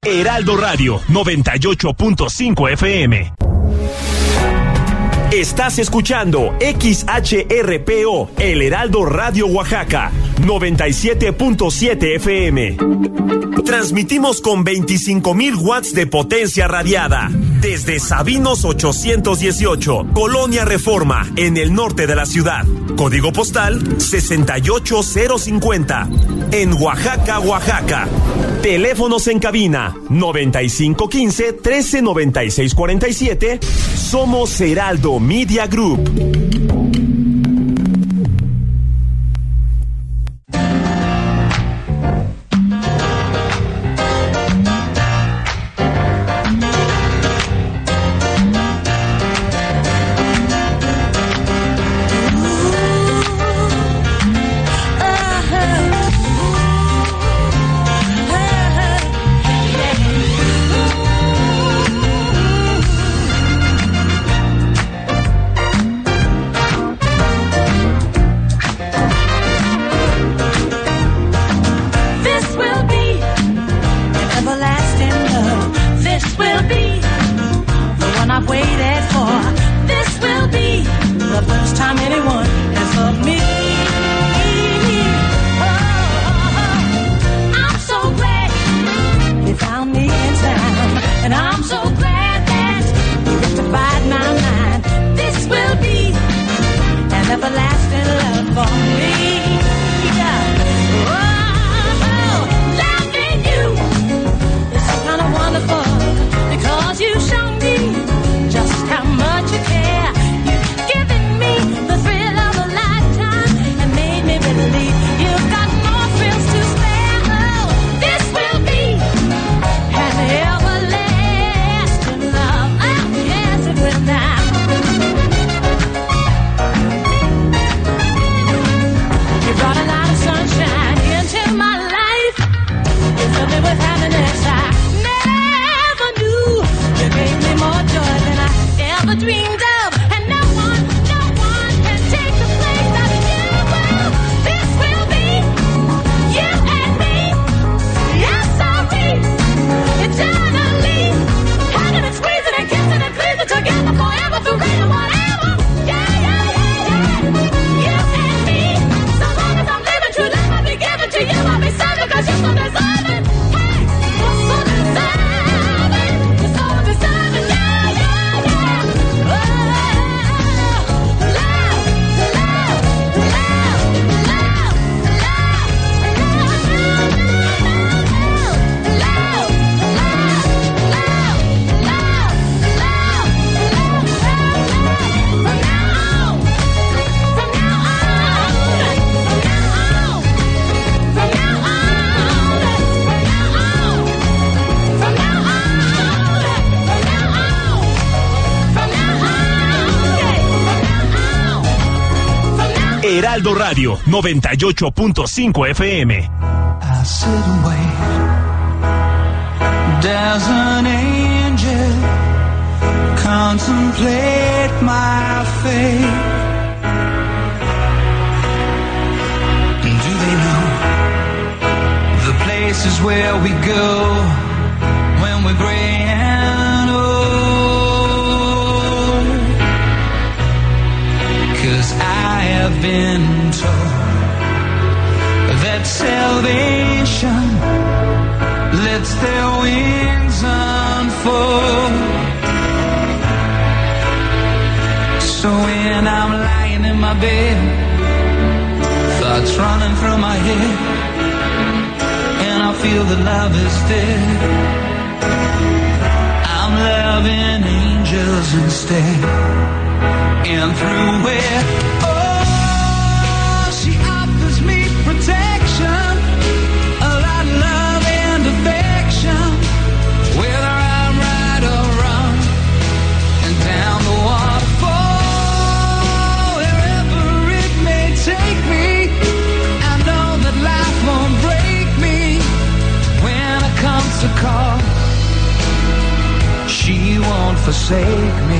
Heraldo Radio 98.5 FM. Estás escuchando XHRPO, El Heraldo Radio Oaxaca, 97.7 FM. Transmitimos con 25,000 watts de potencia radiada. Desde Sabinos 818, Colonia Reforma, en el norte de la ciudad. Código postal 68050. En Oaxaca, Oaxaca. Teléfonos en cabina 9515-139647. Somos Heraldo Media Group. Heraldo Radio 98.5 FM. I sit and wait. Does an angel contemplate my fate? Do they know the places where we go when we're gray and old? 'Cause I have been told that salvation lets their wings unfold. So when I'm lying in my bed, thoughts running through my head, and I feel that love is dead, I'm loving angels instead. And through it, oh, she offers me protection, a lot of love and affection, whether I'm right or wrong, and down the waterfall, wherever it may take me, I know that life won't break me when it comes to call. She won't forsake me.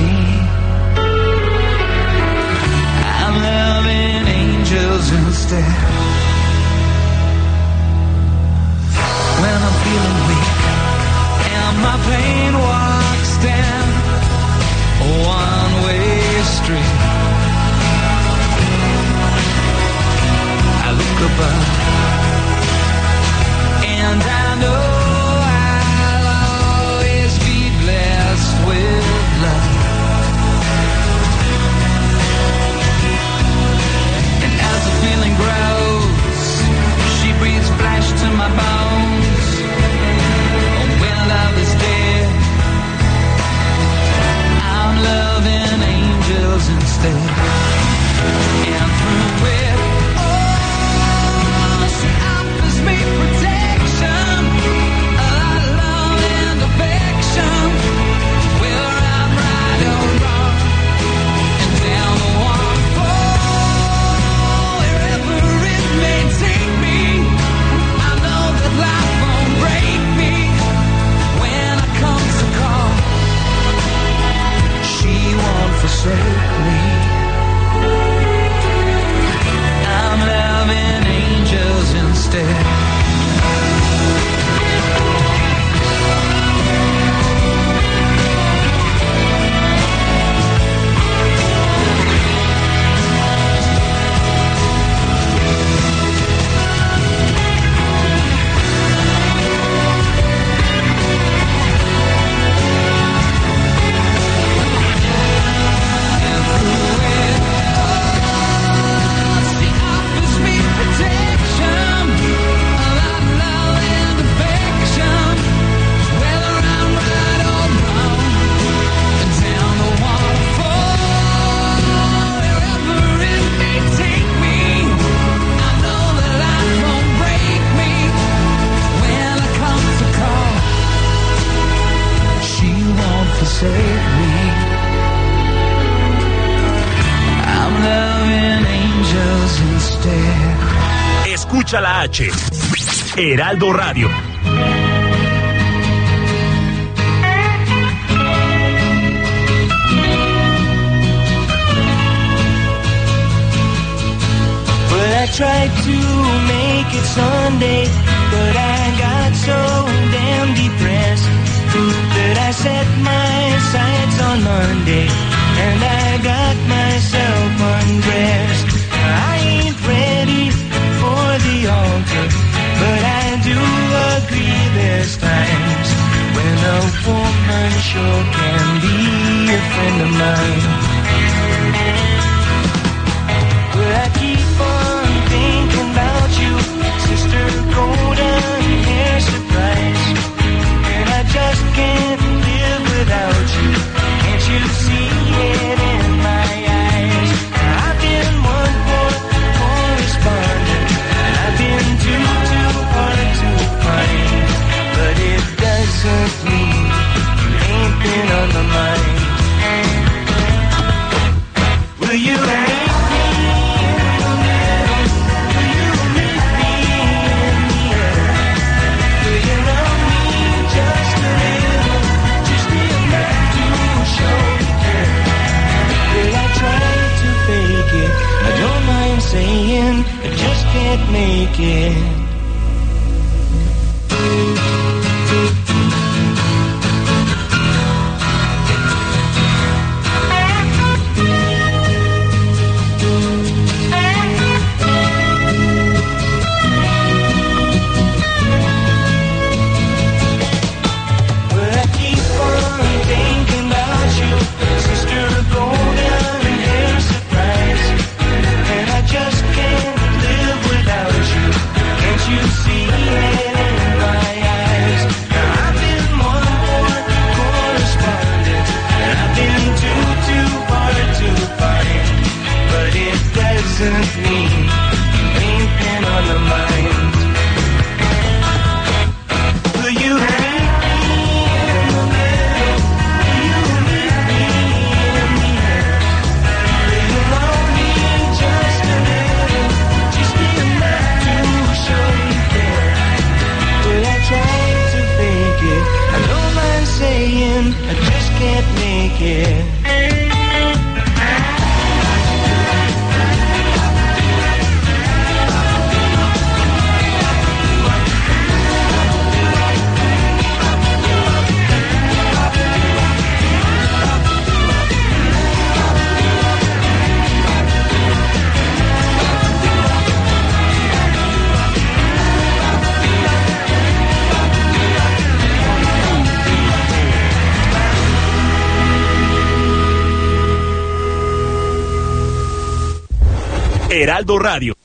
Loving angels instead. When I'm feeling weak escucha la H. Heraldo Radio. Well, I tried to make it Sunday, but I got so damn depressed that I set my sights on Monday, and I got myself undressed. I ain't ready for the altar, but I do agree there's times when a woman sure can be a friend of mine. Well, I keep on thinking about you, Sister Golden Hair Surprise, and I just can't live without you. Can't you see it in my eyes? I've been one poor correspondent, I've been too hard to find, but it doesn't mean you ain't been on my mind. Will you meet me in the middle? Will you meet me in the air? Will you love me just a little? Just enough to show you care. Will I try to fake it? I don't mind saying I just can't make it. Doesn't mean you ain't been on the mind. Will you meet me in the middle? Will you meet me in the air? Will you love me just a little? Just enough to show you care. Will I try to fake it? I don't mind saying I just can't make it. Heraldo Radio.